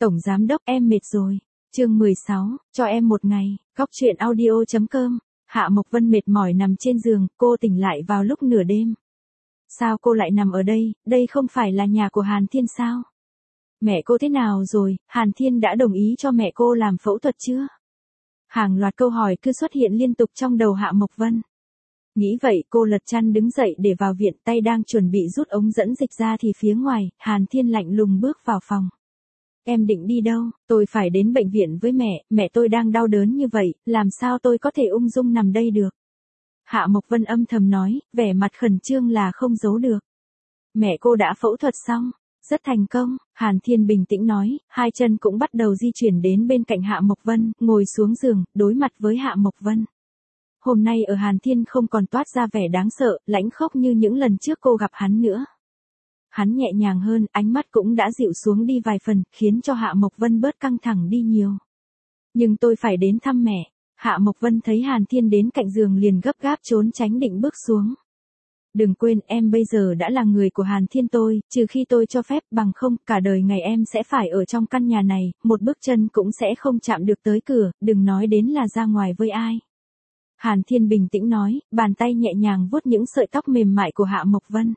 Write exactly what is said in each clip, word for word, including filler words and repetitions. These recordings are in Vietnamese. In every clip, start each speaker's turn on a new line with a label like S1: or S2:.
S1: Tổng giám đốc em mệt rồi. Chương mười sáu, cho em một ngày, góc truyện audio.com. Hạ Mộc Vân mệt mỏi nằm trên giường, cô tỉnh lại vào lúc nửa đêm. Sao cô lại nằm ở đây, đây không phải là nhà của Hàn Thiên sao? Mẹ cô thế nào rồi, Hàn Thiên đã đồng ý cho mẹ cô làm phẫu thuật chưa? Hàng loạt câu hỏi cứ xuất hiện liên tục trong đầu Hạ Mộc Vân. Nghĩ vậy cô lật chăn đứng dậy để vào viện, tay đang chuẩn bị rút ống dẫn dịch ra thì phía ngoài, Hàn Thiên lạnh lùng bước vào phòng. Em định đi đâu? Tôi phải đến bệnh viện với mẹ, mẹ tôi đang đau đớn như vậy, làm sao tôi có thể ung dung nằm đây được? Hạ Mộc Vân âm thầm nói, vẻ mặt khẩn trương là không giấu được. Mẹ cô đã phẫu thuật xong, rất thành công, Hàn Thiên bình tĩnh nói, hai chân cũng bắt đầu di chuyển đến bên cạnh Hạ Mộc Vân, ngồi xuống giường, đối mặt với Hạ Mộc Vân. Hôm nay ở Hàn Thiên không còn toát ra vẻ đáng sợ, lãnh khốc như những lần trước cô gặp hắn nữa. Hắn nhẹ nhàng hơn, ánh mắt cũng đã dịu xuống đi vài phần, khiến cho Hạ Mộc Vân bớt căng thẳng đi nhiều. Nhưng tôi phải đến thăm mẹ. Hạ Mộc Vân thấy Hàn Thiên đến cạnh giường liền gấp gáp trốn tránh định bước xuống. Đừng quên, em bây giờ đã là người của Hàn Thiên tôi, trừ khi tôi cho phép, bằng không, cả đời ngày em sẽ phải ở trong căn nhà này, một bước chân cũng sẽ không chạm được tới cửa, đừng nói đến là ra ngoài với ai. Hàn Thiên bình tĩnh nói, bàn tay nhẹ nhàng vuốt những sợi tóc mềm mại của Hạ Mộc Vân.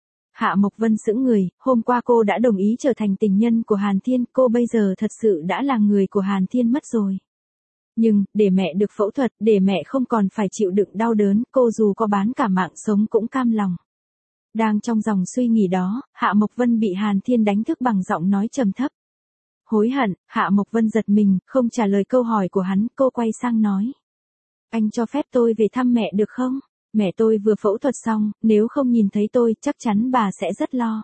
S1: Hạ Mộc Vân sững người, hôm qua cô đã đồng ý trở thành tình nhân của Hàn Thiên, cô bây giờ thật sự đã là người của Hàn Thiên mất rồi. Nhưng, để mẹ được phẫu thuật, để mẹ không còn phải chịu đựng đau đớn, cô dù có bán cả mạng sống cũng cam lòng. Đang trong dòng suy nghĩ đó, Hạ Mộc Vân bị Hàn Thiên đánh thức bằng giọng nói trầm thấp. Hối hận, Hạ Mộc Vân giật mình, không trả lời câu hỏi của hắn, cô quay sang nói. Anh cho phép tôi về thăm mẹ được không? Mẹ tôi vừa phẫu thuật xong, nếu không nhìn thấy tôi, chắc chắn bà sẽ rất lo.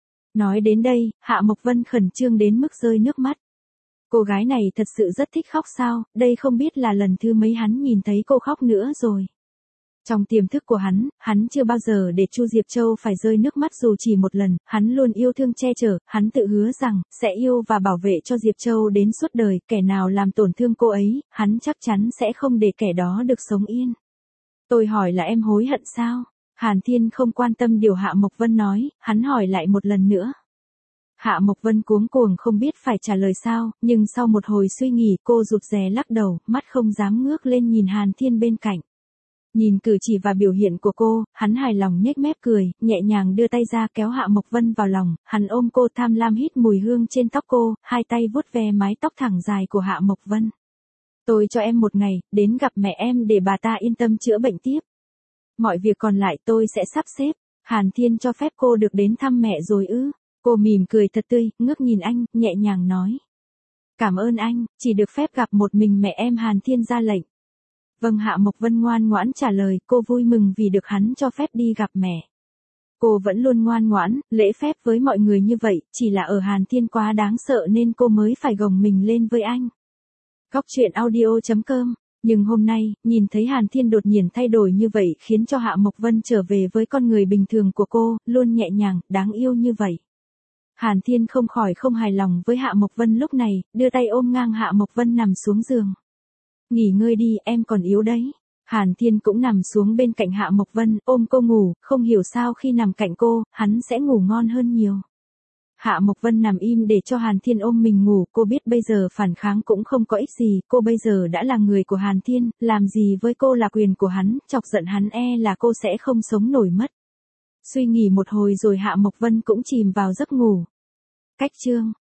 S1: Nói đến đây, Hạ Mộc Vân khẩn trương đến mức rơi nước mắt. Cô gái này thật sự rất thích khóc sao, đây không biết là lần thứ mấy hắn nhìn thấy cô khóc nữa rồi. Trong tiềm thức của hắn, hắn chưa bao giờ để Chu Diệp Châu phải rơi nước mắt dù chỉ một lần, hắn luôn yêu thương che chở, hắn tự hứa rằng, sẽ yêu và bảo vệ cho Diệp Châu đến suốt đời, kẻ nào làm tổn thương cô ấy, hắn chắc chắn sẽ không để kẻ đó được sống yên. Tôi hỏi là em hối hận sao? Hàn Thiên không quan tâm điều Hạ Mộc Vân nói, hắn hỏi lại một lần nữa. Hạ Mộc Vân cuống cuồng không biết phải trả lời sao, nhưng sau một hồi suy nghĩ cô rụt rè lắc đầu, mắt không dám ngước lên nhìn Hàn Thiên bên cạnh. Nhìn cử chỉ và biểu hiện của cô, hắn hài lòng nhếch mép cười, nhẹ nhàng đưa tay ra kéo Hạ Mộc Vân vào lòng, hắn ôm cô tham lam hít mùi hương trên tóc cô, hai tay vuốt ve mái tóc thẳng dài của Hạ Mộc Vân. Tôi cho em một ngày, đến gặp mẹ em để bà ta yên tâm chữa bệnh tiếp. Mọi việc còn lại tôi sẽ sắp xếp. Hàn Thiên cho phép cô được đến thăm mẹ rồi ư? Cô mỉm cười thật tươi, ngước nhìn anh, nhẹ nhàng nói. Cảm ơn anh, chỉ được phép gặp một mình mẹ em. Hàn Thiên ra lệnh. Vâng, Hạ Mộc Vân ngoan ngoãn trả lời, cô vui mừng vì được hắn cho phép đi gặp mẹ. Cô vẫn luôn ngoan ngoãn, lễ phép với mọi người như vậy, chỉ là ở Hàn Thiên quá đáng sợ nên cô mới phải gồng mình lên với anh. Góc truyện audio.com. Nhưng hôm nay, nhìn thấy Hàn Thiên đột nhiên thay đổi như vậy khiến cho Hạ Mộc Vân trở về với con người bình thường của cô, luôn nhẹ nhàng, đáng yêu như vậy. Hàn Thiên không khỏi không hài lòng với Hạ Mộc Vân lúc này, đưa tay ôm ngang Hạ Mộc Vân nằm xuống giường. Nghỉ ngơi đi, em còn yếu đấy. Hàn Thiên cũng nằm xuống bên cạnh Hạ Mộc Vân, ôm cô ngủ, không hiểu sao khi nằm cạnh cô, hắn sẽ ngủ ngon hơn nhiều. Hạ Mộc Vân nằm im để cho Hàn Thiên ôm mình ngủ, cô biết bây giờ phản kháng cũng không có ích gì, cô bây giờ đã là người của Hàn Thiên, làm gì với cô là quyền của hắn, chọc giận hắn e là cô sẽ không sống nổi mất. Suy nghĩ một hồi rồi Hạ Mộc Vân cũng chìm vào giấc ngủ. Cách chương